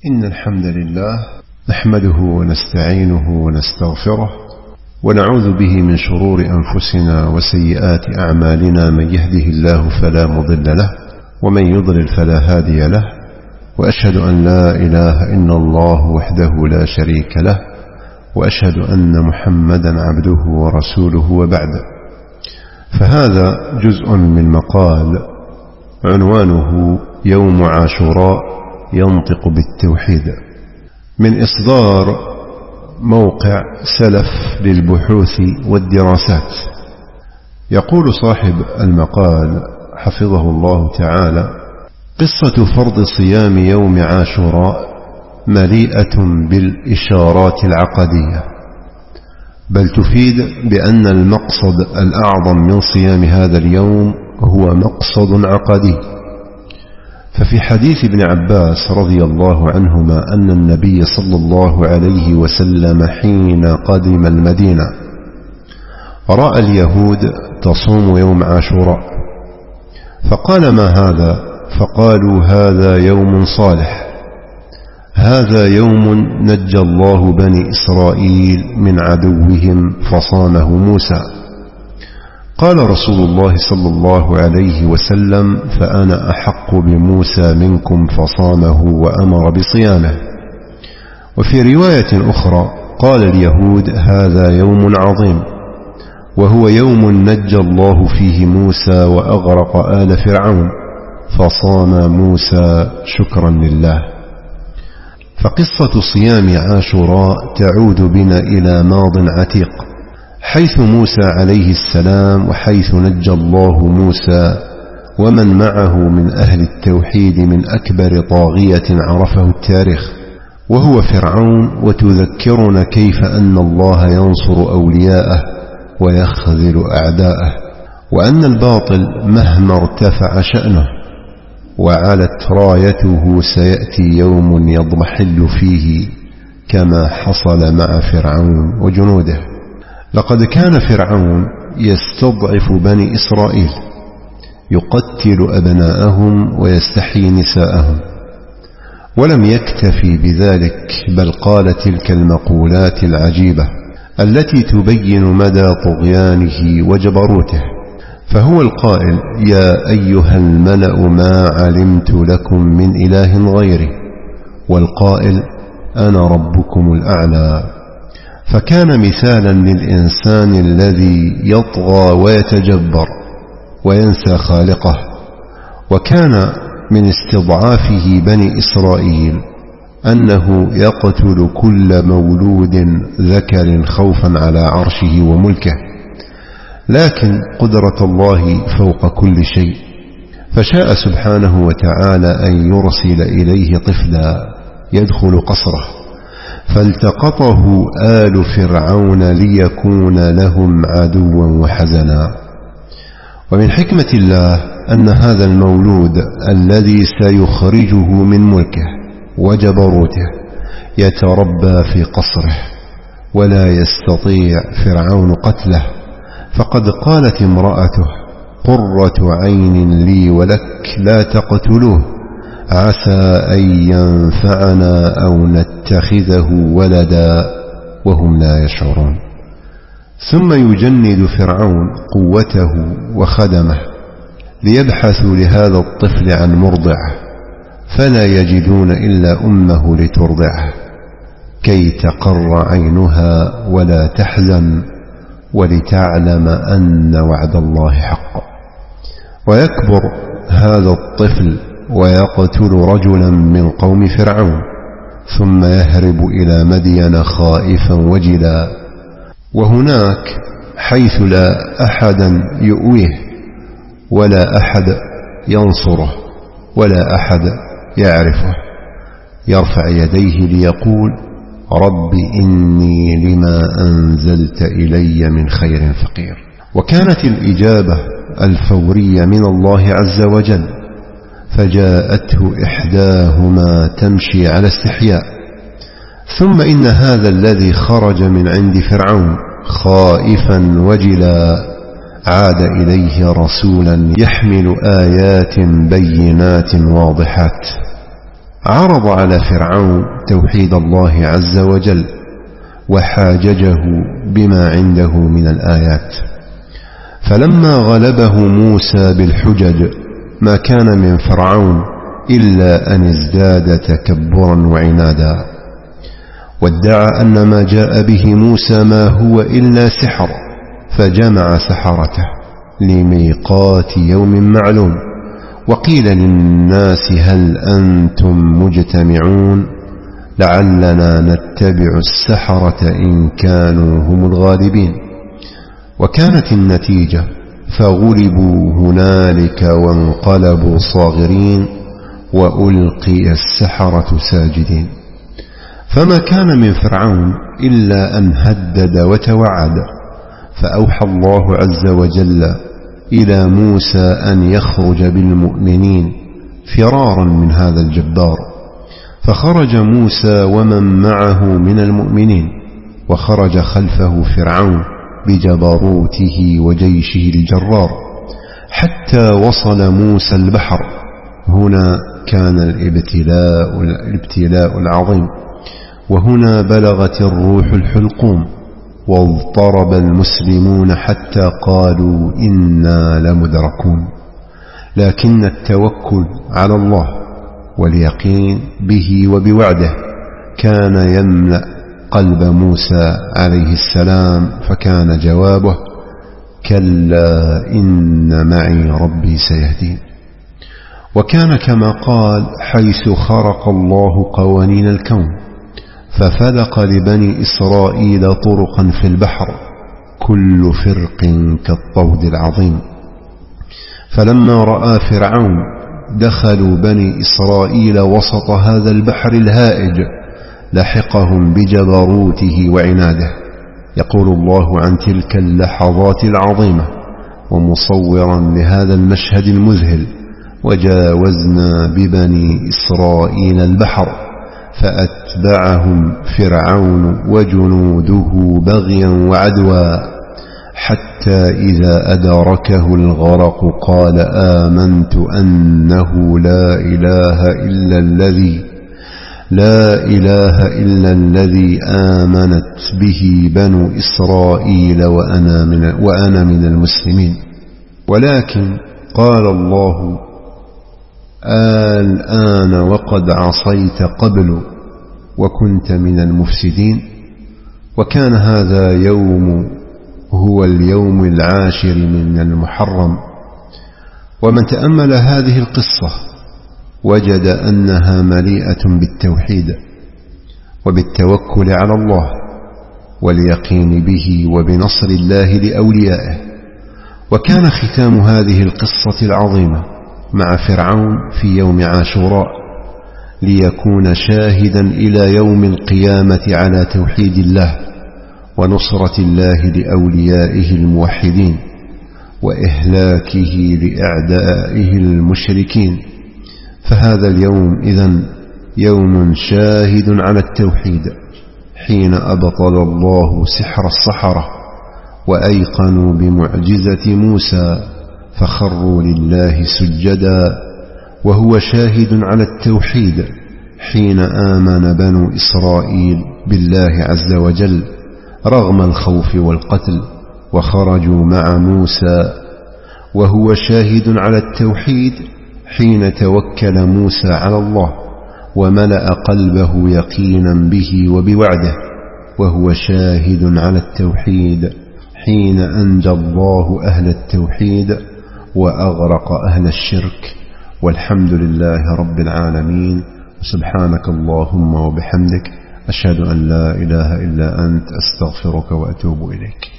إن الحمد لله نحمده ونستعينه ونستغفره ونعوذ به من شرور أنفسنا وسيئات أعمالنا. من يهده الله فلا مضل له ومن يضلل فلا هادي له، وأشهد أن لا إله إلا الله وحده لا شريك له، وأشهد أن محمدا عبده ورسوله. وبعد، فهذا جزء من مقال عنوانه يوم عاشوراء ينطق بالتوحيد، من إصدار موقع سلف للبحوث والدراسات. يقول صاحب المقال حفظه الله تعالى: قصة فرض صيام يوم عاشوراء مليئة بالإشارات العقدية، بل تفيد بأن المقصد الأعظم من صيام هذا اليوم هو مقصد عقدي. ففي حديث ابن عباس رضي الله عنهما أن النبي صلى الله عليه وسلم حين قدم المدينة رأى اليهود تصوم يوم عاشوراء، فقال: ما هذا؟ فقالوا: هذا يوم صالح، هذا يوم نجى الله بني إسرائيل من عدوهم فصامه موسى. قال رسول الله صلى الله عليه وسلم: فأنا أحق بموسى منكم فصامه وأمر بصيامه. وفي رواية أخرى قال اليهود: هذا يوم عظيم، وهو يوم نجى الله فيه موسى وأغرق آل فرعون، فصام موسى شكرا لله. فقصة صيام عاشوراء تعود بنا إلى ماض عتيق، حيث موسى عليه السلام، وحيث نجى الله موسى ومن معه من أهل التوحيد من أكبر طاغية عرفه التاريخ، وهو فرعون. وتذكرنا كيف أن الله ينصر أولياءه ويخذل أعداءه، وأن الباطل مهما ارتفع شأنه وعلت رايته سيأتي يوم يضمحل فيه كما حصل مع فرعون وجنوده. لقد كان فرعون يستضعف بني إسرائيل، يقتل أبناءهم ويستحيي نساءهم، ولم يكتفي بذلك، بل قال تلك المقولات العجيبة التي تبين مدى طغيانه وجبروته. فهو القائل: يا أيها الملأ ما علمت لكم من إله غيري، والقائل: أنا ربكم الأعلى. فكان مثالا للإنسان الذي يطغى ويتجبر وينسى خالقه. وكان من استضعافه بني إسرائيل أنه يقتل كل مولود ذكر خوفا على عرشه وملكه. لكن قدرة الله فوق كل شيء، فشاء سبحانه وتعالى أن يرسل إليه طفلا يدخل قصره، فالتقطه آل فرعون ليكون لهم عدوا وحزنا. ومن حكمة الله أن هذا المولود الذي سيخرجه من ملكه وجبروته يتربى في قصره، ولا يستطيع فرعون قتله. فقد قالت امرأته: قرة عين لي ولك لا تقتلوه عسى أن ينفعنا أو نتخذه ولدا، وهم لا يشعرون. ثم يجند فرعون قوته وخدمه ليبحثوا لهذا الطفل عن مرضعه، فلا يجدون إلا أمه لترضعه، كي تقر عينها ولا تحزن، ولتعلم أن وعد الله حق. ويكبر هذا الطفل ويقتل رجلا من قوم فرعون، ثم يهرب إلى مدين خائفا وجلا، وهناك حيث لا أحدا يؤويه ولا أحد ينصره ولا أحد يعرفه، يرفع يديه ليقول: رب إني لما أنزلت إلي من خير فقير. وكانت الإجابة الفورية من الله عز وجل، فجاءته إحداهما تمشي على استحياء. ثم إن هذا الذي خرج من عند فرعون خائفا وجلا عاد إليه رسولا يحمل آيات بينات واضحات، عرض على فرعون توحيد الله عز وجل وحاججه بما عنده من الآيات. فلما غلبه موسى بالحجج ما كان من فرعون إلا أن ازداد تكبرا وعنادا، وادعى أن ما جاء به موسى ما هو إلا سحر، فجمع سحرته لميقات يوم معلوم، وقيل للناس هل أنتم مجتمعون لعلنا نتبع السحرة إن كانوا هم الغالبين. وكانت النتيجة فغلبوا هنالك وانقلبوا صاغرين وألقي السحرة ساجدين. فما كان من فرعون إلا أن هدد وتوعد، فأوحى الله عز وجل إلى موسى أن يخرج بالمؤمنين فرارا من هذا الجبار، فخرج موسى ومن معه من المؤمنين، وخرج خلفه فرعون بجبروته وجيشه الجرار حتى وصل موسى البحر. هنا كان الابتلاء العظيم، وهنا بلغت الروح الحلقوم، واضطرب المسلمون حتى قالوا إنا لمدركون. لكن التوكل على الله واليقين به وبوعده كان يملأ قلب موسى عليه السلام، فكان جوابه: كلا إن معي ربي سيهدين. وكان كما قال حيث خرق الله قوانين الكون، ففلق لبني إسرائيل طرقا في البحر كل فرق كالطود العظيم. فلما رأى فرعون دخلوا بني إسرائيل وسط هذا البحر الهائج لحقهم بجبروته وعناده. يقول الله عن تلك اللحظات العظيمة ومصورا لهذا المشهد المذهل: وجاوزنا ببني إسرائيل البحر فأتبعهم فرعون وجنوده بغيا وعدوا حتى إذا أدركه الغرق قال آمنت أنه لا إله إلا الذي آمنت به بنو إسرائيل وأنا من المسلمين. ولكن قال الله: الآن وقد عصيت قبل وكنت من المفسدين. وكان هذا هو اليوم العاشر من المحرم. ومن تأمل هذه القصة وجد أنها مليئة بالتوحيد وبالتوكل على الله واليقين به وبنصر الله لأوليائه. وكان ختام هذه القصة العظيمة مع فرعون في يوم عاشوراء ليكون شاهدا إلى يوم القيامة على توحيد الله ونصرة الله لأوليائه الموحدين وإهلاكه لأعدائه المشركين. فهذا اليوم إذن يوم شاهد على التوحيد، حين أبطل الله سحر السحرة وأيقنوا بمعجزة موسى فخروا لله سجدا، وهو شاهد على التوحيد حين آمن بنو إسرائيل بالله عز وجل رغم الخوف والقتل وخرجوا مع موسى، وهو شاهد على التوحيد حين توكل موسى على الله وملأ قلبه يقينا به وبوعده، وهو شاهد على التوحيد حين أنجى الله أهل التوحيد وأغرق أهل الشرك. والحمد لله رب العالمين. سبحانك اللهم وبحمدك، أشهد أن لا إله إلا أنت، أستغفرك وأتوب إليك.